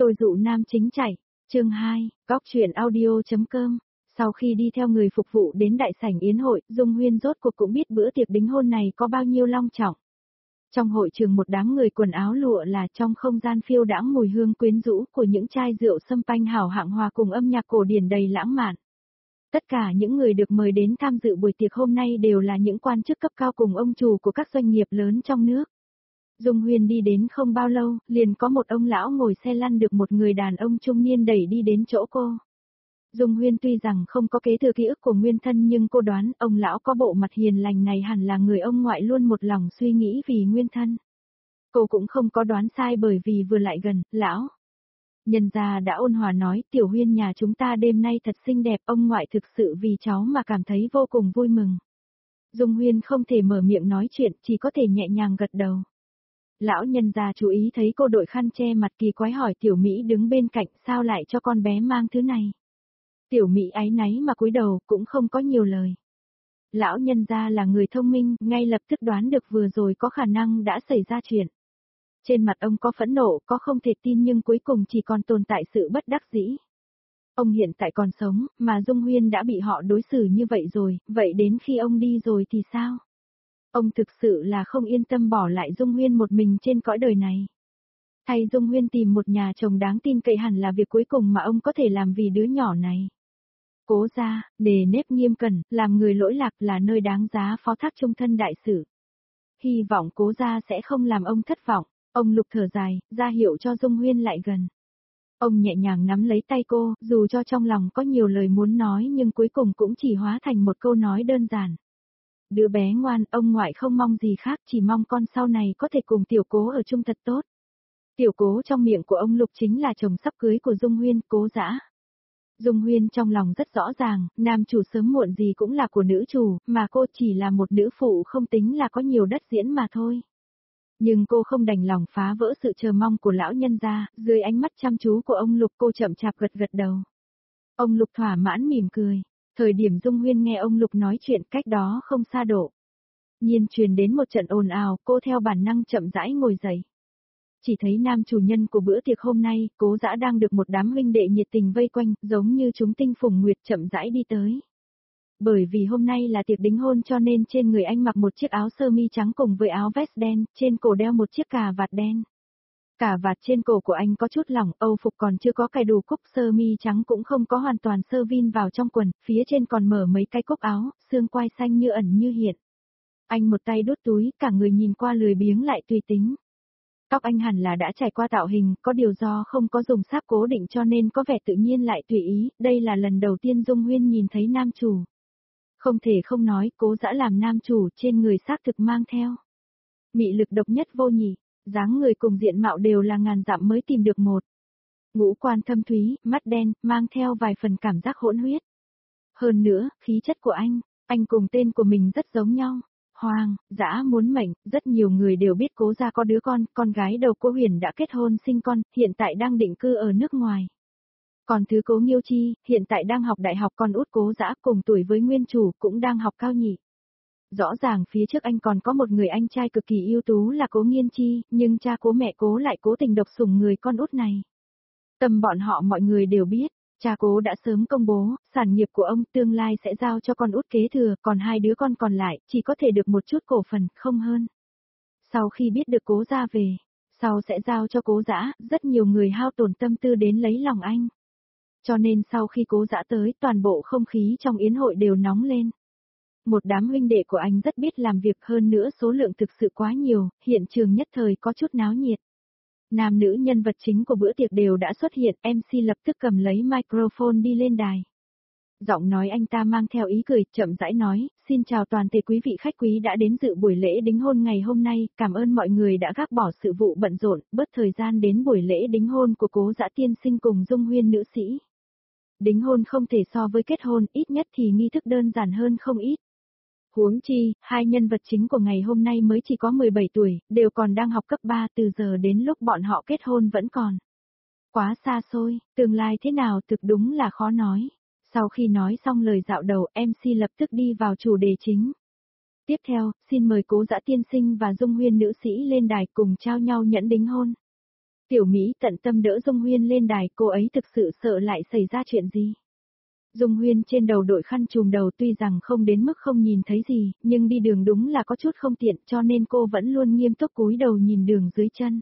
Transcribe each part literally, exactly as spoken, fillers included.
Tôi dụ nam chính chạy, chương hai, góc truyện audio.com. Sau khi đi theo người phục vụ đến đại sảnh yến hội, Dung Huyên rốt cuộc cũng biết bữa tiệc đính hôn này có bao nhiêu long trọng. Trong hội trường một đám người quần áo lụa là trong không gian phiêu đãng mùi hương quyến rũ của những chai rượu sâm panh hảo hạng hòa cùng âm nhạc cổ điển đầy lãng mạn. Tất cả những người được mời đến tham dự buổi tiệc hôm nay đều là những quan chức cấp cao cùng ông chủ của các doanh nghiệp lớn trong nước. Dung Huyên đi đến không bao lâu, liền có một ông lão ngồi xe lăn được một người đàn ông trung niên đẩy đi đến chỗ cô. Dung Huyên tuy rằng không có kế thừa ký ức của nguyên thân nhưng cô đoán ông lão có bộ mặt hiền lành này hẳn là người ông ngoại luôn một lòng suy nghĩ vì nguyên thân. Cô cũng không có đoán sai bởi vì vừa lại gần, lão nhân gia đã ôn hòa nói, Tiểu Huyên nhà chúng ta đêm nay thật xinh đẹp, ông ngoại thực sự vì cháu mà cảm thấy vô cùng vui mừng. Dung Huyên không thể mở miệng nói chuyện, chỉ có thể nhẹ nhàng gật đầu. Lão nhân gia chú ý thấy cô đội khăn che mặt kỳ quái hỏi Tiểu Mỹ đứng bên cạnh sao lại cho con bé mang thứ này. Tiểu Mỹ áy náy mà cúi đầu cũng không có nhiều lời. Lão nhân gia là người thông minh, ngay lập tức đoán được vừa rồi có khả năng đã xảy ra chuyện. Trên mặt ông có phẫn nộ, có không thể tin nhưng cuối cùng chỉ còn tồn tại sự bất đắc dĩ. Ông hiện tại còn sống, mà Dung Huyên đã bị họ đối xử như vậy rồi, vậy đến khi ông đi rồi thì sao? Ông thực sự là không yên tâm bỏ lại Dung Huyên một mình trên cõi đời này. Thay Dung Huyên tìm một nhà chồng đáng tin cậy hẳn là việc cuối cùng mà ông có thể làm vì đứa nhỏ này. Cố gia, nề nếp nghiêm cẩn, làm người lỗi lạc là nơi đáng giá phó thác trung thân đại sự. Hy vọng Cố gia sẽ không làm ông thất vọng. Ông Lục thở dài, ra hiệu cho Dung Huyên lại gần. Ông nhẹ nhàng nắm lấy tay cô, dù cho trong lòng có nhiều lời muốn nói nhưng cuối cùng cũng chỉ hóa thành một câu nói đơn giản. Đứa bé ngoan, ông ngoại không mong gì khác, chỉ mong con sau này có thể cùng Tiểu Cố ở chung thật tốt. Tiểu Cố trong miệng của ông Lục chính là chồng sắp cưới của Dung Huyên, Cố Dã. Dung Huyên trong lòng rất rõ ràng, nam chủ sớm muộn gì cũng là của nữ chủ, mà cô chỉ là một nữ phụ không tính là có nhiều đất diễn mà thôi. Nhưng cô không đành lòng phá vỡ sự chờ mong của lão nhân gia, dưới ánh mắt chăm chú của ông Lục cô chậm chạp gật gật đầu. Ông Lục thỏa mãn mỉm cười. Thời điểm Dung Huyên nghe ông Lục nói chuyện cách đó không xa độ. Nhiên truyền đến một trận ồn ào, cô theo bản năng chậm rãi ngồi dậy. Chỉ thấy nam chủ nhân của bữa tiệc hôm nay, Cố Dã đang được một đám huynh đệ nhiệt tình vây quanh, giống như chúng tinh phùng nguyệt chậm rãi đi tới. Bởi vì hôm nay là tiệc đính hôn cho nên trên người anh mặc một chiếc áo sơ mi trắng cùng với áo vest đen, trên cổ đeo một chiếc cà vạt đen. Cà vạt trên cổ của anh có chút lỏng, âu phục còn chưa có cài đủ cúc, sơ mi trắng cũng không có hoàn toàn sơ vin vào trong quần, phía trên còn mở mấy cái cúc áo, xương quai xanh như ẩn như hiện. Anh một tay đút túi, cả người nhìn qua lười biếng lại tùy tính. Tóc anh hẳn là đã trải qua tạo hình, có điều do không có dùng sáp cố định cho nên có vẻ tự nhiên lại tùy ý, đây là lần đầu tiên Dung Huyên nhìn thấy nam chủ. Không thể không nói, Cố Dã làm nam chủ trên người xác thực mang theo mị lực độc nhất vô nhị, dáng người cùng diện mạo đều là ngàn dặm mới tìm được một. Ngũ quan thâm thúy, mắt đen, mang theo vài phần cảm giác hỗn huyết. Hơn nữa, khí chất của anh, anh cùng tên của mình rất giống nhau. Hoàng, Dã muốn mệnh, rất nhiều người đều biết Cố gia có đứa con, con gái đầu Cố Huyền đã kết hôn sinh con, hiện tại đang định cư ở nước ngoài. Còn thứ Cố Nghiêu Chi, hiện tại đang học đại học, con út Cố Dã cùng tuổi với nguyên chủ cũng đang học cao nhị. Rõ ràng phía trước anh còn có một người anh trai cực kỳ ưu tú là Cố Nghiên Chi, nhưng cha Cố mẹ Cố lại cố tình độc sủng người con út này. Tầm bọn họ mọi người đều biết, cha Cố đã sớm công bố, sản nghiệp của ông tương lai sẽ giao cho con út kế thừa, còn hai đứa con còn lại chỉ có thể được một chút cổ phần, không hơn. Sau khi biết được Cố gia về, sau sẽ giao cho Cố Dã, rất nhiều người hao tổn tâm tư đến lấy lòng anh. Cho nên sau khi Cố Dã tới, toàn bộ không khí trong yến hội đều nóng lên. Một đám huynh đệ của anh rất biết làm việc, hơn nữa số lượng thực sự quá nhiều, hiện trường nhất thời có chút náo nhiệt. Nam nữ nhân vật chính của bữa tiệc đều đã xuất hiện, em xê lập tức cầm lấy microphone đi lên đài. Giọng nói anh ta mang theo ý cười, chậm rãi nói, xin chào toàn thể quý vị khách quý đã đến dự buổi lễ đính hôn ngày hôm nay, cảm ơn mọi người đã gác bỏ sự vụ bận rộn, bớt thời gian đến buổi lễ đính hôn của Cố Dã tiên sinh cùng Dung Huyên nữ sĩ. Đính hôn không thể so với kết hôn, ít nhất thì nghi thức đơn giản hơn không ít. Huống chi, hai nhân vật chính của ngày hôm nay mới chỉ có mười bảy tuổi, đều còn đang học cấp ba, từ giờ đến lúc bọn họ kết hôn vẫn còn quá xa xôi, tương lai thế nào thực đúng là khó nói. Sau khi nói xong lời dạo đầu, em xê lập tức đi vào chủ đề chính. Tiếp theo, xin mời Cố Dã tiên sinh và Dung Huyên nữ sĩ lên đài cùng trao nhau nhẫn đính hôn. Tiểu Mỹ tận tâm đỡ Dung Huyên lên đài, cô ấy thực sự sợ lại xảy ra chuyện gì. Dung Huyên trên đầu đội khăn trùm đầu tuy rằng không đến mức không nhìn thấy gì, nhưng đi đường đúng là có chút không tiện cho nên cô vẫn luôn nghiêm túc cúi đầu nhìn đường dưới chân.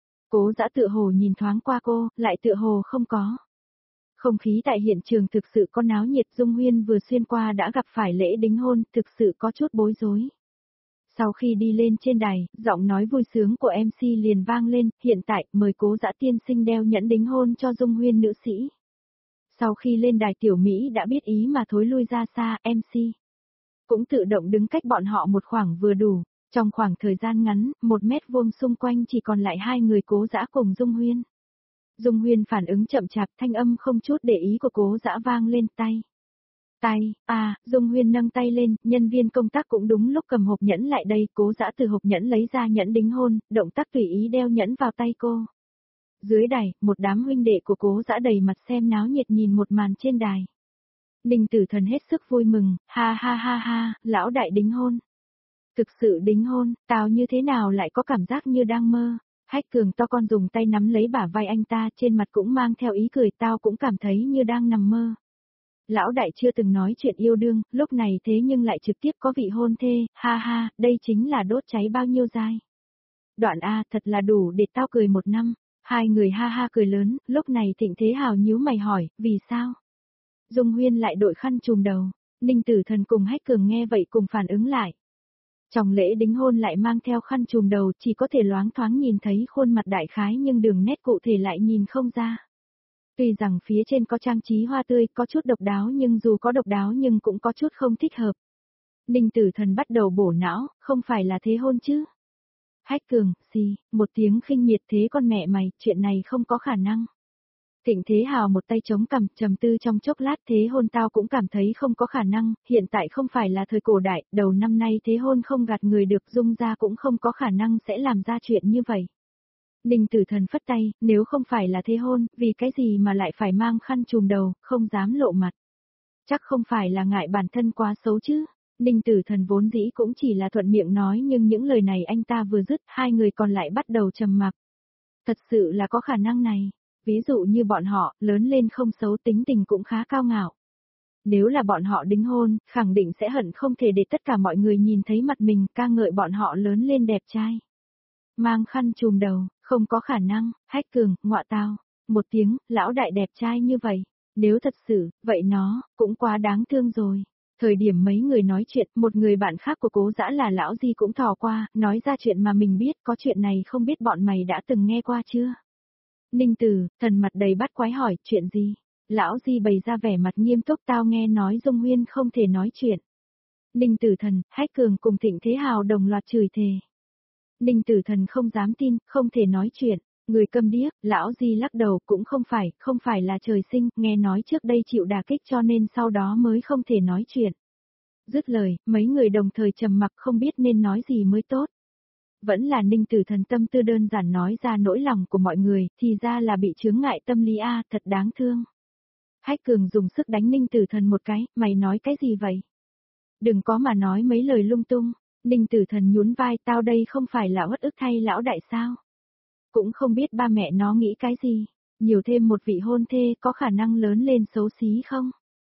Cố Dã tựa hồ nhìn thoáng qua cô, lại tựa hồ không có. Không khí tại hiện trường thực sự có náo nhiệt, Dung Huyên vừa xuyên qua đã gặp phải lễ đính hôn, thực sự có chút bối rối. Sau khi đi lên trên đài, giọng nói vui sướng của em xê liền vang lên, hiện tại mời Cố Dã tiên sinh đeo nhẫn đính hôn cho Dung Huyên nữ sĩ. Sau khi lên đài Tiểu Mỹ đã biết ý mà thối lui ra xa, em xê cũng tự động đứng cách bọn họ một khoảng vừa đủ. Trong khoảng thời gian ngắn, một mét vuông xung quanh chỉ còn lại hai người Cố Dã cùng Dung Huyên. Dung Huyên phản ứng chậm chạp, thanh âm không chút để ý của Cố Dã vang lên, tay. Tay, à, Dung Huyên nâng tay lên, nhân viên công tác cũng đúng lúc cầm hộp nhẫn lại đây, Cố Dã từ hộp nhẫn lấy ra nhẫn đính hôn, động tác tùy ý đeo nhẫn vào tay cô. Dưới đài, một đám huynh đệ của Cố Dã đầy mặt xem náo nhiệt nhìn một màn trên đài. Ninh Tử Thần hết sức vui mừng, ha ha ha ha, lão đại đính hôn. Thực sự đính hôn, tao như thế nào lại có cảm giác như đang mơ. Hách Cường to con dùng tay nắm lấy bả vai anh ta, trên mặt cũng mang theo ý cười, tao cũng cảm thấy như đang nằm mơ. Lão đại chưa từng nói chuyện yêu đương, lúc này thế nhưng lại trực tiếp có vị hôn thê, ha ha, đây chính là đốt cháy bao nhiêu dai. Đoạn A, thật là đủ để tao cười một năm. Hai người ha ha cười lớn, lúc này Thịnh Thế Hào nhíu mày hỏi, vì sao? Dung Huyên lại đội khăn trùm đầu, Ninh Tử Thần cùng Hách Cường nghe vậy cùng phản ứng lại. Trong lễ đính hôn lại mang theo khăn trùm đầu, chỉ có thể loáng thoáng nhìn thấy khuôn mặt đại khái nhưng đường nét cụ thể lại nhìn không ra. Tuy rằng phía trên có trang trí hoa tươi, có chút độc đáo nhưng dù có độc đáo nhưng cũng có chút không thích hợp. Ninh Tử Thần bắt đầu bổ não, không phải là thế hôn chứ? Hách Cường, xì, một tiếng khinh miệt, thế con mẹ mày, chuyện này không có khả năng. Thịnh Thế Hào một tay chống cằm, trầm tư trong chốc lát, thế hôn tao cũng cảm thấy không có khả năng, hiện tại không phải là thời cổ đại, đầu năm nay thế hôn không gạt người được, Dung ra cũng không có khả năng sẽ làm ra chuyện như vậy. Ninh Tử Thần phất tay, nếu không phải là thế hôn, vì cái gì mà lại phải mang khăn trùm đầu, không dám lộ mặt. Chắc không phải là ngại bản thân quá xấu chứ. Ninh Tử Thần vốn dĩ cũng chỉ là thuận miệng nói nhưng những lời này anh ta vừa dứt, hai người còn lại bắt đầu trầm mặc. Thật sự là có khả năng này. Ví dụ như bọn họ, lớn lên không xấu, tính tình cũng khá cao ngạo. Nếu là bọn họ đính hôn, khẳng định sẽ hận không thể để tất cả mọi người nhìn thấy mặt mình, ca ngợi bọn họ lớn lên đẹp trai. Mang khăn trùm đầu, không có khả năng. Hách Cường, ngọa tao. Một tiếng, lão đại đẹp trai như vậy. Nếu thật sự, vậy nó, cũng quá đáng thương rồi. Thời điểm mấy người nói chuyện, một người bạn khác của Cố Dã là lão Di cũng thò qua, nói ra chuyện mà mình biết, có chuyện này không biết bọn mày đã từng nghe qua chưa? Ninh Tử Thần mặt đầy bắt quái hỏi, chuyện gì? Lão Di bày ra vẻ mặt nghiêm túc, tao nghe nói Dung Huyên không thể nói chuyện. Ninh Tử Thần, Hách Cường cùng Thịnh Thế Hào đồng loạt chửi thề. Ninh Tử Thần không dám tin, không thể nói chuyện. Người câm điếc, lão Di lắc đầu, cũng không phải, không phải là trời sinh, nghe nói trước đây chịu đả kích cho nên sau đó mới không thể nói chuyện. Dứt lời, mấy người đồng thời trầm mặc không biết nên nói gì mới tốt. Vẫn là Ninh Tử Thần tâm tư đơn giản nói ra nỗi lòng của mọi người, thì ra là bị chướng ngại tâm lý a, thật đáng thương. Hách Cường dùng sức đánh Ninh Tử Thần một cái, mày nói cái gì vậy? Đừng có mà nói mấy lời lung tung. Ninh Tử Thần nhún vai, tao đây không phải là uất ức thay lão đại sao? Cũng không biết ba mẹ nó nghĩ cái gì, nhiều thêm một vị hôn thê có khả năng lớn lên xấu xí không?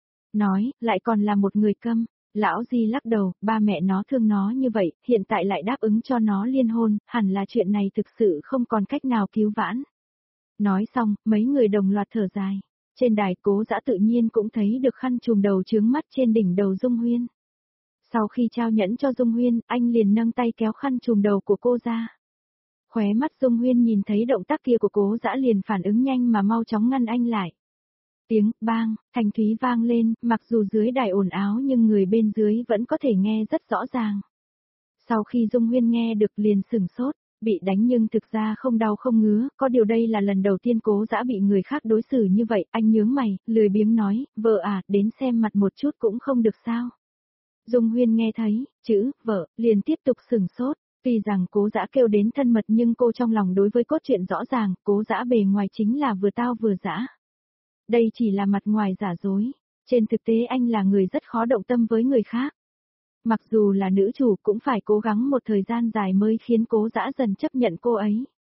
Nói, lại còn là một người câm, lão Di lắc đầu, ba mẹ nó thương nó như vậy, hiện tại lại đáp ứng cho nó liên hôn, hẳn là chuyện này thực sự không còn cách nào cứu vãn. Nói xong, mấy người đồng loạt thở dài, trên đài Cố Dã tự nhiên cũng thấy được khăn trùm đầu chướng mắt trên đỉnh đầu Dung Huyên. Sau khi trao nhẫn cho Dung Huyên, anh liền nâng tay kéo khăn trùm đầu của cô ra. Khóe mắt Dung Huyên nhìn thấy động tác kia của Cố Dã liền phản ứng nhanh mà mau chóng ngăn anh lại. Tiếng bang, thanh thúy vang lên, mặc dù dưới đài ồn áo nhưng người bên dưới vẫn có thể nghe rất rõ ràng. Sau khi Dung Huyên nghe được liền sửng sốt, bị đánh nhưng thực ra không đau không ngứa, có điều đây là lần đầu tiên Cố Dã bị người khác đối xử như vậy, anh nhướng mày, lười biếng nói, vợ à, đến xem mặt một chút cũng không được sao. Dung Huyên nghe thấy, chữ, vợ, liền tiếp tục sửng sốt. Tuy rằng Cố Dã kêu đến thân mật nhưng cô trong lòng đối với cốt truyện rõ ràng, Cố Dã bề ngoài chính là vừa tao vừa dã. Đây chỉ là mặt ngoài giả dối, trên thực tế anh là người rất khó động tâm với người khác. Mặc dù là nữ chủ cũng phải cố gắng một thời gian dài mới khiến Cố Dã dần chấp nhận cô ấy.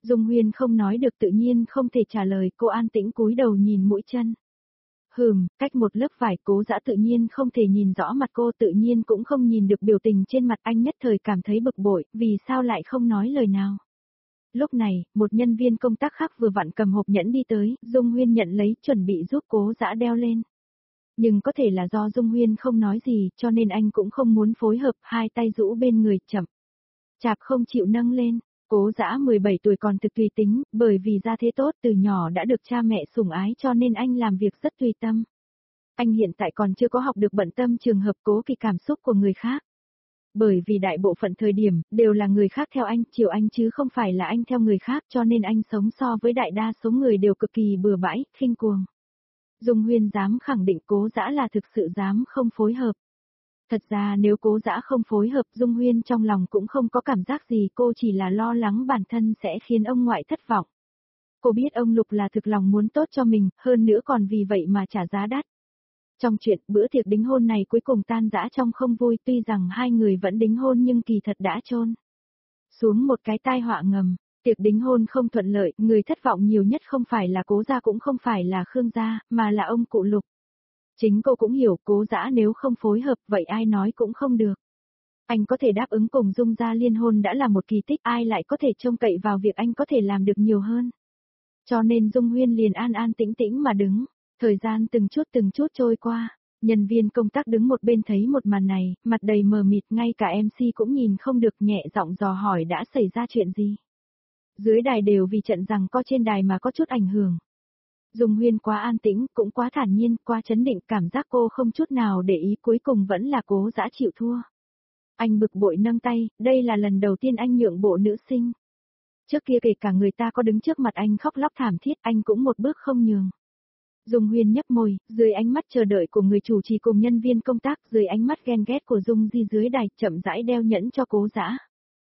Dung Huyên không nói được tự nhiên không thể trả lời, cô an tĩnh cúi đầu nhìn mũi chân. Hừm, cách một lớp vải Cố Dã tự nhiên không thể nhìn rõ mặt cô, tự nhiên cũng không nhìn được biểu tình trên mặt anh, nhất thời cảm thấy bực bội, vì sao lại không nói lời nào. Lúc này, một nhân viên công tác khác vừa vặn cầm hộp nhẫn đi tới, Dung Huyên nhận lấy chuẩn bị giúp Cố Dã đeo lên. Nhưng có thể là do Dung Huyên không nói gì cho nên anh cũng không muốn phối hợp, hai tay rũ bên người chậm chạp không chịu nâng lên. Cố Dã mười bảy tuổi còn thực tùy tính, bởi vì gia thế tốt từ nhỏ đã được cha mẹ sủng ái cho nên anh làm việc rất tùy tâm. Anh hiện tại còn chưa có học được bận tâm trường hợp cố kỵ cảm xúc của người khác. Bởi vì đại bộ phận thời điểm, đều là người khác theo anh, chiều anh chứ không phải là anh theo người khác cho nên anh sống so với đại đa số người đều cực kỳ bừa bãi, khinh cuồng. Dung Huyên dám khẳng định Cố Dã là thực sự dám không phối hợp. Thật ra nếu Cố Dã không phối hợp, Dung Huyên trong lòng cũng không có cảm giác gì, cô chỉ là lo lắng bản thân sẽ khiến ông ngoại thất vọng. Cô biết ông Lục là thực lòng muốn tốt cho mình, hơn nữa còn vì vậy mà trả giá đắt. Trong chuyện bữa tiệc đính hôn này cuối cùng tan rã trong không vui, tuy rằng hai người vẫn đính hôn nhưng kỳ thật đã chôn xuống một cái tai họa ngầm. Tiệc đính hôn không thuận lợi, người thất vọng nhiều nhất không phải là Cố gia cũng không phải là Khương gia, mà là ông cụ Lục. Chính cô cũng hiểu Cố Dã nếu không phối hợp vậy ai nói cũng không được. Anh có thể đáp ứng cùng Dung gia liên hôn đã là một kỳ tích, ai lại có thể trông cậy vào việc anh có thể làm được nhiều hơn. Cho nên Dung Huyên liền an an tĩnh tĩnh mà đứng, thời gian từng chút từng chút trôi qua. Nhân viên công tác đứng một bên thấy một màn này, mặt đầy mờ mịt, ngay cả em xê cũng nhìn không được, nhẹ giọng dò hỏi đã xảy ra chuyện gì. Dưới đài đều vì trận giằng co trên đài mà có chút ảnh hưởng. Dung Huyên quá an tĩnh, cũng quá thản nhiên, quá chấn định, cảm giác cô không chút nào để ý, cuối cùng vẫn là Cố Dã chịu thua. Anh bực bội nâng tay, đây là lần đầu tiên anh nhượng bộ nữ sinh. Trước kia kể cả người ta có đứng trước mặt anh khóc lóc thảm thiết, anh cũng một bước không nhường. Dung Huyên nhấp môi, dưới ánh mắt chờ đợi của người chủ trì cùng nhân viên công tác, dưới ánh mắt ghen ghét của Dung Di dưới đài, chậm rãi đeo nhẫn cho Cố Dã.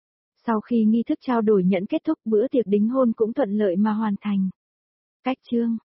Sau khi nghi thức trao đổi nhẫn kết thúc, bữa tiệc đính hôn cũng thuận lợi mà hoàn thành. Cách chương